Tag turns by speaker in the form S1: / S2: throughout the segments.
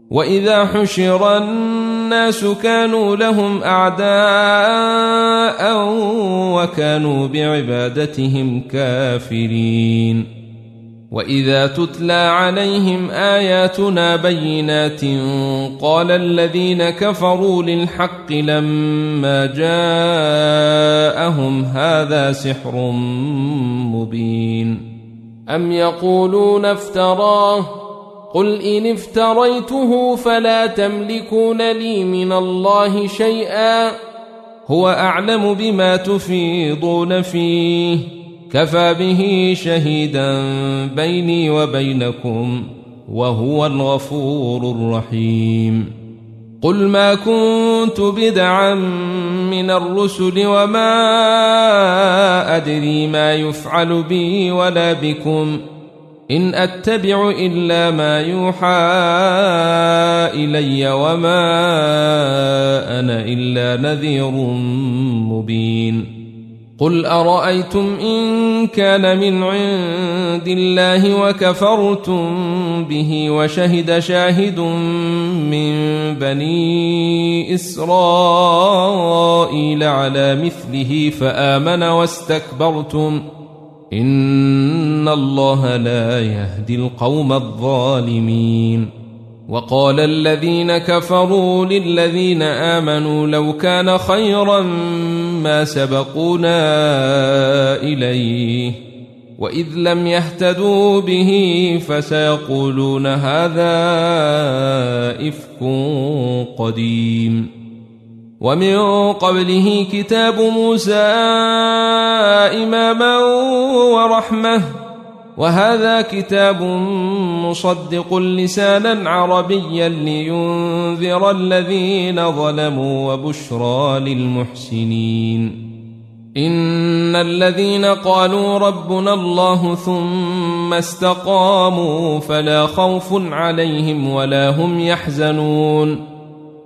S1: وإذا حشر الناس كانوا لهم أعداء وكانوا بعبادتهم كافرين وإذا تتلى عليهم آياتنا بينات قال الذين كفروا للحق لما جاءهم هذا سحر مبين أم يقولون افتراه قل إن افتريته فلا تملكون لي من الله شيئا هو أعلم بما تفيضون فيه كفى به شهيدا بيني وبينكم وهو الغفور الرحيم قل ما كنت بدعا من الرسل وما أدري ما يفعل بي ولا بكم إن أتبع إلا ما يوحى إلي وما أنا إلا نذير مبين قل أرأيتم إن كان من عند الله وكفرتم به وشهد شاهد من بني إسرائيل على مثله فآمن واستكبرتم إن الله لا يهدي القوم الظالمين وقال الذين كفروا للذين آمنوا لو كان خيرا ما سبقونا إليه وإذ لم يهتدوا به فسيقولون هذا إفك قديم ومن قبله كتاب موسى إماما ورحمة وهذا كتاب مصدق لسانا عربيا لينذر الذين ظلموا وبشرى للمحسنين إن الذين قالوا ربنا الله ثم استقاموا فلا خوف عليهم ولا هم يحزنون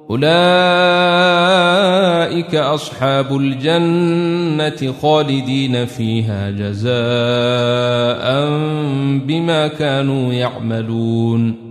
S1: أولئك أصحاب الجنة خالدين فيها جزاء بما كانوا يعملون